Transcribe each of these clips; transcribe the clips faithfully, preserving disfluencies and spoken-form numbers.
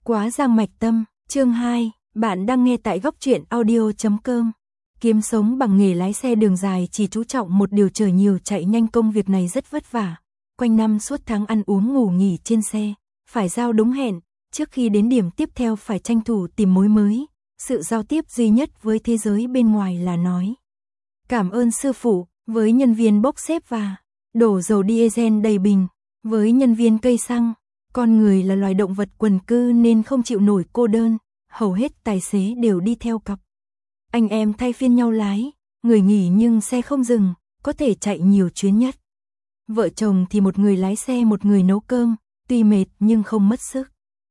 Quá giang mạch tâm, chương hai, bạn đang nghe tại góc truyện audio chấm com. Kiếm sống bằng nghề lái xe đường dài chỉ chú trọng một điều, chở nhiều chạy nhanh, công việc này rất vất vả. Quanh năm suốt tháng ăn uống ngủ nghỉ trên xe, phải giao đúng hẹn, trước khi đến điểm tiếp theo phải tranh thủ tìm mối mới. Sự giao tiếp duy nhất với thế giới bên ngoài là nói cảm ơn sư phụ, với nhân viên bốc xếp và đổ dầu diesel đầy bình, với nhân viên cây xăng. Con người là loài động vật quần cư nên không chịu nổi cô đơn, hầu hết tài xế đều đi theo cặp. Anh em thay phiên nhau lái, người nghỉ nhưng xe không dừng, có thể chạy nhiều chuyến nhất. Vợ chồng thì một người lái xe một người nấu cơm, tuy mệt nhưng không mất sức.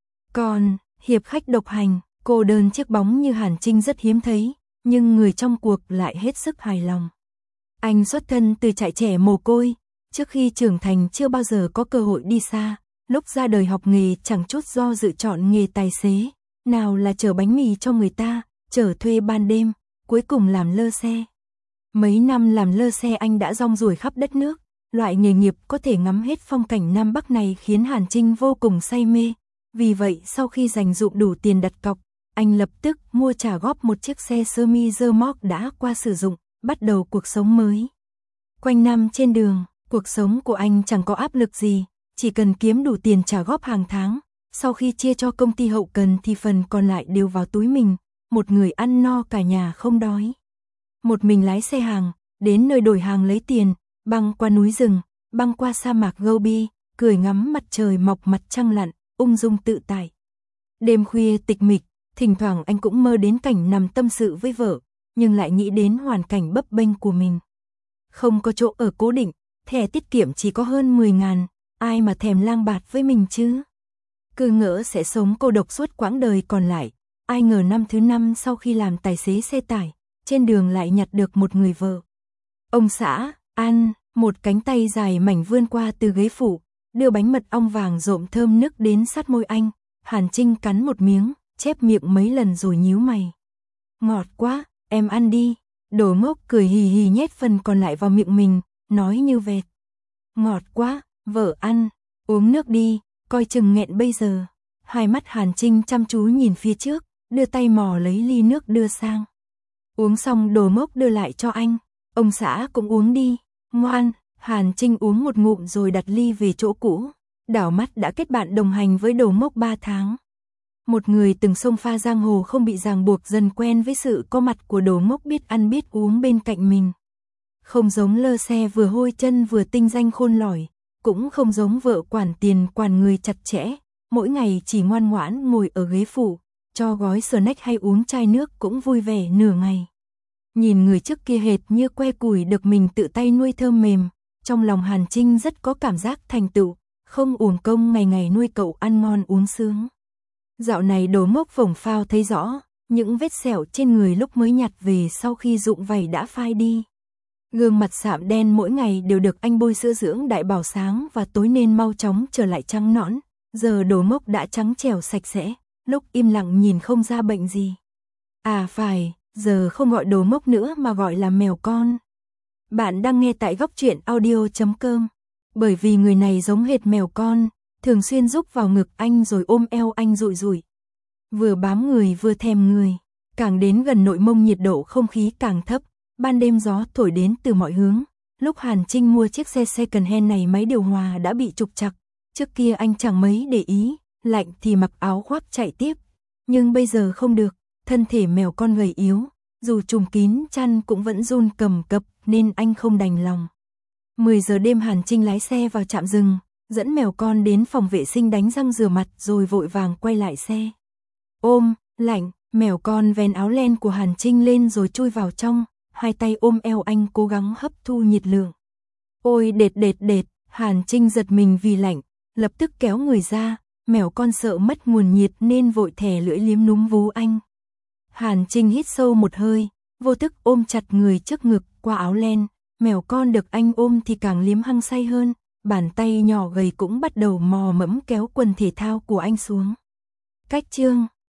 Còn, hiệp khách độc hành, cô đơn chiếc bóng như Hàn Trinh rất hiếm thấy, nhưng người trong cuộc lại hết sức hài lòng. Anh xuất thân từ trại trẻ mồ côi, trước khi trưởng thành chưa bao giờ có cơ hội đi xa. Lúc ra đời học nghề chẳng chút do dự chọn nghề tài xế, nào là chở bánh mì cho người ta, chở thuê ban đêm, cuối cùng làm lơ xe. Mấy năm làm lơ xe anh đã rong ruổi khắp đất nước, loại nghề nghiệp có thể ngắm hết phong cảnh Nam Bắc này khiến Hàn Trinh vô cùng say mê. Vì vậy sau khi dành dụm đủ tiền đặt cọc, anh lập tức mua trả góp một chiếc xe sơ mi dơ móc đã qua sử dụng, bắt đầu cuộc sống mới. Quanh năm trên đường, cuộc sống của anh chẳng có áp lực gì. Chỉ cần kiếm đủ tiền trả góp hàng tháng, sau khi chia cho công ty hậu cần thì phần còn lại đều vào túi mình, một người ăn no cả nhà không đói. Một mình lái xe hàng, đến nơi đổi hàng lấy tiền, băng qua núi rừng, băng qua sa mạc Gobi, cười ngắm mặt trời mọc mặt trăng lặn, ung dung tự tại. Đêm khuya tịch mịch, thỉnh thoảng anh cũng mơ đến cảnh nằm tâm sự với vợ, nhưng lại nghĩ đến hoàn cảnh bấp bênh của mình. Không có chỗ ở cố định, thẻ tiết kiệm chỉ có hơn mười ngàn. Ai mà thèm lang bạt với mình chứ? Cứ ngỡ sẽ sống cô độc suốt quãng đời còn lại. Ai ngờ năm thứ năm sau khi làm tài xế xe tải, trên đường lại nhặt được một người vợ. Ông xã, ăn, một cánh tay dài mảnh vươn qua từ ghế phụ, đưa bánh mật ong vàng rộm thơm nức đến sát môi anh. Hàn Trinh cắn một miếng, chép miệng mấy lần rồi nhíu mày. Ngọt quá, em ăn đi. Đồ ngốc cười hì hì nhét phần còn lại vào miệng mình, nói như vẹt. Ngọt quá. Vợ ăn, uống nước đi, coi chừng nghẹn bây giờ. Hai mắt Hàn Trinh chăm chú nhìn phía trước, đưa tay mò lấy ly nước đưa sang. Uống xong Đồ Mốc đưa lại cho anh. Ông xã cũng uống đi. Ngoan, Hàn Trinh uống một ngụm rồi đặt ly về chỗ cũ. Đảo mắt đã kết bạn đồng hành với Đồ Mốc ba tháng. Một người từng xông pha giang hồ không bị ràng buộc dần quen với sự có mặt của Đồ Mốc biết ăn biết uống bên cạnh mình. Không giống lơ xe vừa hôi chân vừa tinh danh khôn lỏi. Cũng không giống vợ quản tiền quản người chặt chẽ, mỗi ngày chỉ ngoan ngoãn ngồi ở ghế phụ, cho gói snack hay uống chai nước cũng vui vẻ nửa ngày. Nhìn người trước kia hệt như que củi được mình tự tay nuôi thơm mềm, trong lòng Hàn Trinh rất có cảm giác thành tựu, không uổng công ngày ngày nuôi cậu ăn ngon uống sướng. Dạo này Đồ Mốc phổng phao thấy rõ, những vết sẹo trên người lúc mới nhặt về sau khi rụng vảy đã phai đi. Gương mặt sạm đen mỗi ngày đều được anh bôi sữa dưỡng đại bảo sáng và tối nên mau chóng trở lại trắng nõn. Giờ Đồ Mốc đã trắng trẻo sạch sẽ, lúc im lặng nhìn không ra bệnh gì. À phải, giờ không gọi Đồ Mốc nữa mà gọi là mèo con. Bạn đang nghe tại góc truyện audio chấm com. Bởi vì người này giống hệt mèo con, thường xuyên rúc vào ngực anh rồi ôm eo anh rụi rụi. Vừa bám người vừa thèm người, càng đến gần nội mông nhiệt độ không khí càng thấp. Ban đêm gió thổi đến từ mọi hướng, lúc Hàn Trinh mua chiếc xe second hand này máy điều hòa đã bị trục trặc, trước kia anh chẳng mấy để ý, lạnh thì mặc áo khoác chạy tiếp, nhưng bây giờ không được, thân thể mèo con gầy yếu, dù trùm kín chăn cũng vẫn run cầm cập nên anh không đành lòng. mười giờ đêm Hàn Trinh lái xe vào trạm dừng, dẫn mèo con đến phòng vệ sinh đánh răng rửa mặt rồi vội vàng quay lại xe. Ôm, lạnh, mèo con vén áo len của Hàn Trinh lên rồi chui vào trong. Hai tay ôm eo anh cố gắng hấp thu nhiệt lượng. Ôi đệt đệt đệt, Hàn Trinh giật mình vì lạnh, lập tức kéo người ra, mèo con sợ mất nguồn nhiệt nên vội thè lưỡi liếm núm vú anh. Hàn Trinh hít sâu một hơi, vô thức ôm chặt người trước ngực qua áo len, mèo con được anh ôm thì càng liếm hăng say hơn, bàn tay nhỏ gầy cũng bắt đầu mò mẫm kéo quần thể thao của anh xuống. Cách chương